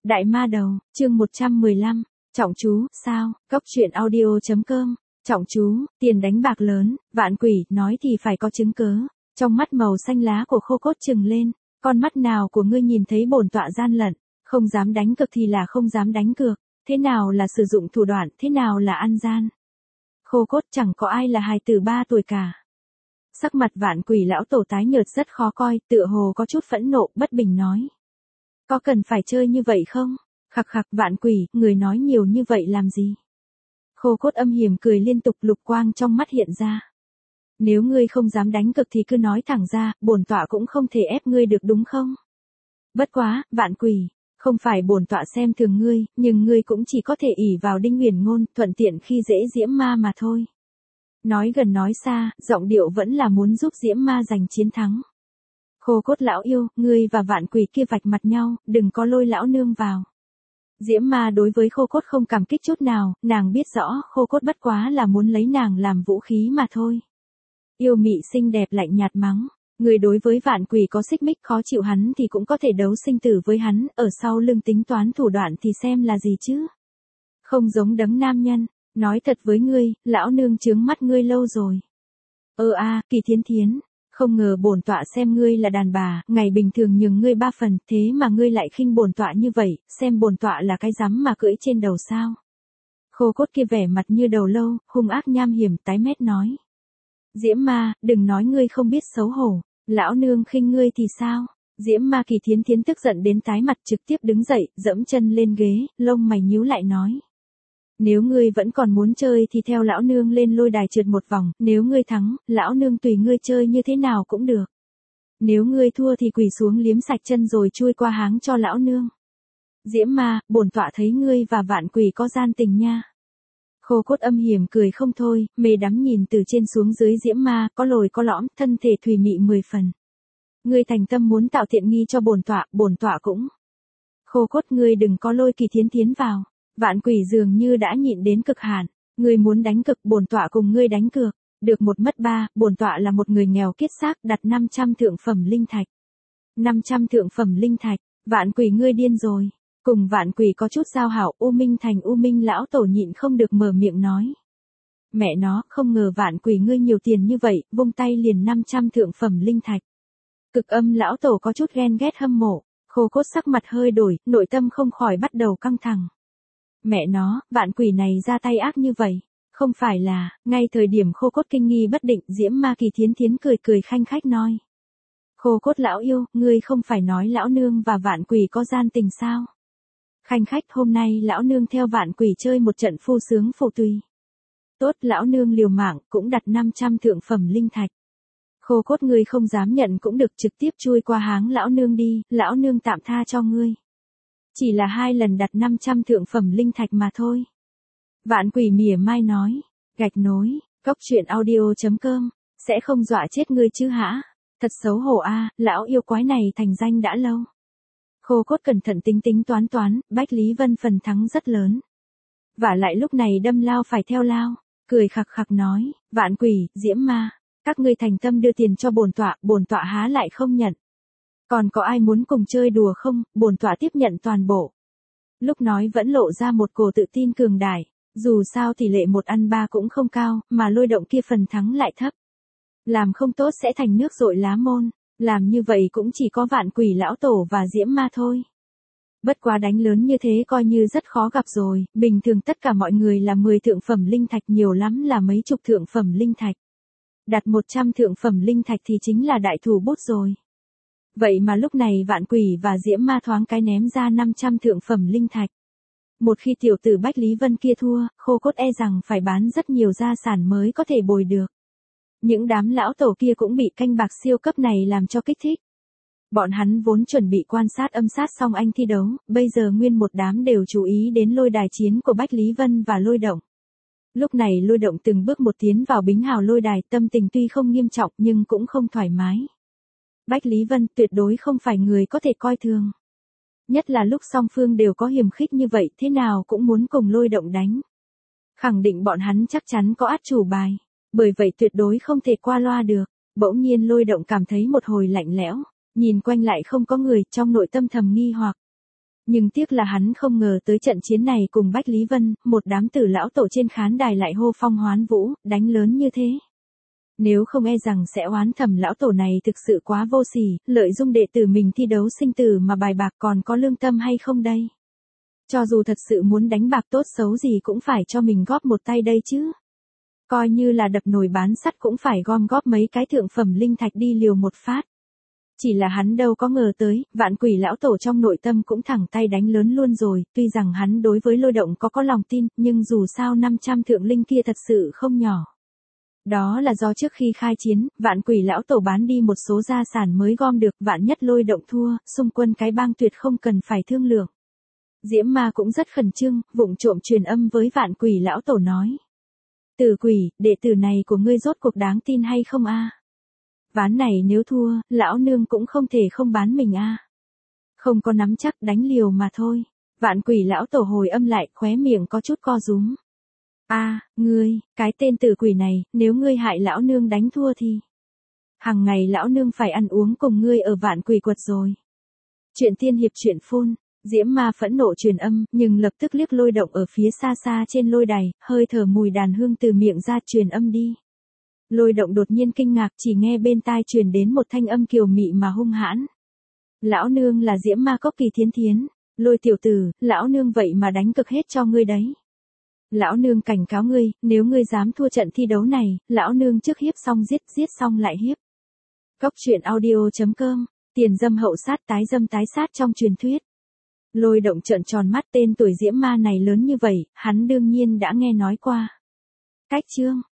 Đại ma đầu, chương 115, trọng chú, sao, Cốc truyện audio.com, trọng chú, tiền đánh bạc lớn, vạn quỷ, nói thì phải có chứng cớ. Trong mắt màu xanh lá của Khô Cốt trừng lên, con mắt nào của ngươi nhìn thấy bổn tọa gian lận, không dám đánh cược thì là không dám đánh cược, thế nào là sử dụng thủ đoạn, thế nào là ăn gian. Khô Cốt chẳng có ai là hài tử 3 tuổi cả. Sắc mặt vạn quỷ lão tổ tái nhợt rất khó coi, tựa hồ có chút phẫn nộ, bất bình nói. Có cần phải chơi như vậy không? Khặc khặc vạn quỷ, người nói nhiều như vậy làm gì? Khô Cốt âm hiểm cười liên tục, lục quang trong mắt hiện ra. Nếu ngươi không dám đánh cực thì cứ nói thẳng ra, bổn tọa cũng không thể ép ngươi được đúng không? Bất quá, vạn quỷ, không phải bổn tọa xem thường ngươi, nhưng ngươi cũng chỉ có thể ỷ vào Đinh Huyền Ngôn, thuận tiện khi dễ Diễm Ma mà thôi. Nói gần nói xa, giọng điệu vẫn là muốn giúp Diễm Ma giành chiến thắng. Khô Cốt lão yêu, ngươi và vạn quỷ kia vạch mặt nhau, đừng có lôi lão nương vào. Diễm Ma đối với Khô Cốt không cảm kích chút nào, nàng biết rõ Khô Cốt bất quá là muốn lấy nàng làm vũ khí mà thôi. Yêu mị xinh đẹp lạnh nhạt mắng, người đối với vạn quỷ có xích mích khó chịu hắn thì cũng có thể đấu sinh tử với hắn, ở sau lưng tính toán thủ đoạn thì xem là gì chứ. Không giống đấng nam nhân, nói thật với ngươi, lão nương chướng mắt ngươi lâu rồi. Kỳ Thiến Thiến, không ngờ bổn tọa xem ngươi là đàn bà, ngày bình thường nhường ngươi 3 phần, thế mà ngươi lại khinh bổn tọa như vậy, xem bổn tọa là cái rắm mà cưỡi trên đầu sao. Khô Cốt kia vẻ mặt như đầu lâu, hung ác nham hiểm tái mét nói. Diễm Ma, đừng nói ngươi không biết xấu hổ, lão nương khinh ngươi thì sao? Diễm Ma Kỳ Thiến Thiến tức giận đến tái mặt, trực tiếp đứng dậy, dẫm chân lên ghế, lông mày nhíu lại nói. Nếu ngươi vẫn còn muốn chơi thì theo lão nương lên lôi đài trượt một vòng, nếu ngươi thắng, lão nương tùy ngươi chơi như thế nào cũng được. Nếu ngươi thua thì quỳ xuống liếm sạch chân rồi chui qua háng cho lão nương. Diễm Ma, bổn tọa thấy ngươi và vạn quỷ có gian tình nha. Khô Cốt âm hiểm cười không thôi, mê đắm nhìn từ trên xuống dưới Diễm Ma, có lồi có lõm, thân thể thùy mị 10 phần. Ngươi thành tâm muốn tạo tiện nghi cho bổn tọa cũng. Khô Cốt, ngươi đừng có lôi Kỳ Thiến Thiến vào. Vạn quỷ dường như đã nhịn đến cực hạn, ngươi muốn đánh cực, bổn tọa cùng ngươi đánh cược, được 1 mất 3, bổn tọa là một người nghèo kiết xác, đặt 500 thượng phẩm linh thạch. 500 thượng phẩm linh thạch, vạn quỷ ngươi điên rồi. Cùng vạn quỷ có chút giao hảo, U Minh Thành U Minh lão tổ nhịn không được mở miệng nói. Mẹ nó, không ngờ vạn quỷ ngươi nhiều tiền như vậy, vung tay liền 500 thượng phẩm linh thạch. Cực Âm lão tổ có chút ghen ghét hâm mộ, Khô Cốt sắc mặt hơi đổi, nội tâm không khỏi bắt đầu căng thẳng. Mẹ nó, vạn quỷ này ra tay ác như vậy, không phải là, ngay thời điểm Khô Cốt kinh nghi bất định, Diễm Ma Kỳ Thiến Thiến cười cười khanh khách nói. Khô Cốt lão yêu, ngươi không phải nói lão nương và vạn quỷ có gian tình sao? Khanh khách, hôm nay lão nương theo vạn quỷ chơi một trận phu sướng phụ tùy. Tốt, lão nương liều mạng, cũng đặt 500 thượng phẩm linh thạch. Khô Cốt ngươi không dám nhận cũng được, trực tiếp chui qua háng lão nương đi, lão nương tạm tha cho ngươi. Chỉ là 2 lần đặt 500 thượng phẩm linh thạch mà thôi. Vạn quỷ mỉa mai nói, gạch nối, Cốc truyện audio.com, sẽ không dọa chết ngươi chứ hả? Thật xấu hổ a, lão yêu quái này thành danh đã lâu. Khô Cốt cẩn thận tính toán, Bách Lý Vân phần thắng rất lớn. Vả lại lúc này đâm lao phải theo lao, cười khặc khặc nói, vạn quỷ, Diễm Ma, các ngươi thành tâm đưa tiền cho bổn tọa há lại không nhận. Còn có ai muốn cùng chơi đùa không, bổn tọa tiếp nhận toàn bộ. Lúc nói vẫn lộ ra một cổ tự tin cường đại, dù sao tỷ lệ 1/3 cũng không cao, mà lôi động kia phần thắng lại thấp. Làm không tốt sẽ thành nước dội lá môn, làm như vậy cũng chỉ có vạn quỷ lão tổ và Diễm Ma thôi. Bất quá đánh lớn như thế coi như rất khó gặp rồi, bình thường tất cả mọi người là 10 thượng phẩm linh thạch, nhiều lắm là mấy chục thượng phẩm linh thạch. Đặt 100 thượng phẩm linh thạch thì chính là đại thủ bút rồi. Vậy mà lúc này vạn quỷ và Diễm Ma thoáng cái ném ra 500 thượng phẩm linh thạch. Một khi tiểu tử Bách Lý Vân kia thua, Khô Cốt e rằng phải bán rất nhiều gia sản mới có thể bồi được. Những đám lão tổ kia cũng bị canh bạc siêu cấp này làm cho kích thích. Bọn hắn vốn chuẩn bị quan sát âm sát xong anh thi đấu, bây giờ nguyên một đám đều chú ý đến lôi đài chiến của Bách Lý Vân và Lôi Động. Lúc này Lôi Động từng bước một tiến vào bính hào lôi đài, tâm tình tuy không nghiêm trọng nhưng cũng không thoải mái. Bách Lý Vân tuyệt đối không phải người có thể coi thường. Nhất là lúc song phương đều có hiềm khích như vậy, thế nào cũng muốn cùng Lôi Động đánh. Khẳng định bọn hắn chắc chắn có át chủ bài, bởi vậy tuyệt đối không thể qua loa được. Bỗng nhiên Lôi Động cảm thấy một hồi lạnh lẽo, nhìn quanh lại không có người, trong nội tâm thầm nghi hoặc. Nhưng tiếc là hắn không ngờ tới trận chiến này cùng Bách Lý Vân, một đám tử lão tổ trên khán đài lại hô phong hoán vũ, đánh lớn như thế. Nếu không e rằng sẽ oán thầm lão tổ này thực sự quá vô sỉ, lợi dụng đệ tử mình thi đấu sinh tử mà bài bạc, còn có lương tâm hay không đây? Cho dù thật sự muốn đánh bạc tốt xấu gì cũng phải cho mình góp một tay đây chứ. Coi như là đập nồi bán sắt cũng phải gom góp mấy cái thượng phẩm linh thạch đi liều một phát. Chỉ là hắn đâu có ngờ tới, Vạn Quỷ lão tổ trong nội tâm cũng thẳng tay đánh lớn luôn rồi, tuy rằng hắn đối với Lôi Động có lòng tin, nhưng dù sao 500 thượng linh kia thật sự không nhỏ. Đó là do trước khi khai chiến, Vạn Quỷ lão tổ bán đi một số gia sản mới gom được, vạn nhất Lôi Động thua, xung quân cái bang tuyệt không cần phải thương lượng. Diễm Ma cũng rất khẩn trương, vụng trộm truyền âm với Vạn Quỷ lão tổ nói. Tử Quỷ, đệ tử này của ngươi rốt cuộc đáng tin hay không a? Ván này nếu thua, lão nương cũng không thể không bán mình a. Không có nắm chắc, đánh liều mà thôi. Vạn Quỷ lão tổ hồi âm lại, khóe miệng có chút co rúm. Ngươi, cái tên tử quỷ này, nếu ngươi hại lão nương đánh thua thì hằng ngày lão nương phải ăn uống cùng ngươi ở Vạn Quỷ quật rồi. Chuyện tiên hiệp chuyện phun. Diễm Ma phẫn nộ truyền âm, nhưng lập tức liếc Lôi Động ở phía xa xa trên lôi đài, hơi thở mùi đàn hương từ miệng ra truyền âm đi. Lôi Động đột nhiên kinh ngạc, chỉ nghe bên tai truyền đến một thanh âm kiều mị mà hung hãn. Lão nương là Diễm Ma Cốc Kỳ Thiến Thiến. Lôi tiểu tử, lão nương vậy mà đánh cực hết cho ngươi đấy. Lão nương cảnh cáo ngươi, nếu ngươi dám thua trận thi đấu này, lão nương trước hiếp xong giết xong lại hiếp. Cốc truyện audio.com, tiền dâm hậu sát tái dâm tái sát trong truyền thuyết. Lôi Động trợn tròn mắt, tên tuổi Diễm Ma này lớn như vậy, hắn đương nhiên đã nghe nói qua. Cách chương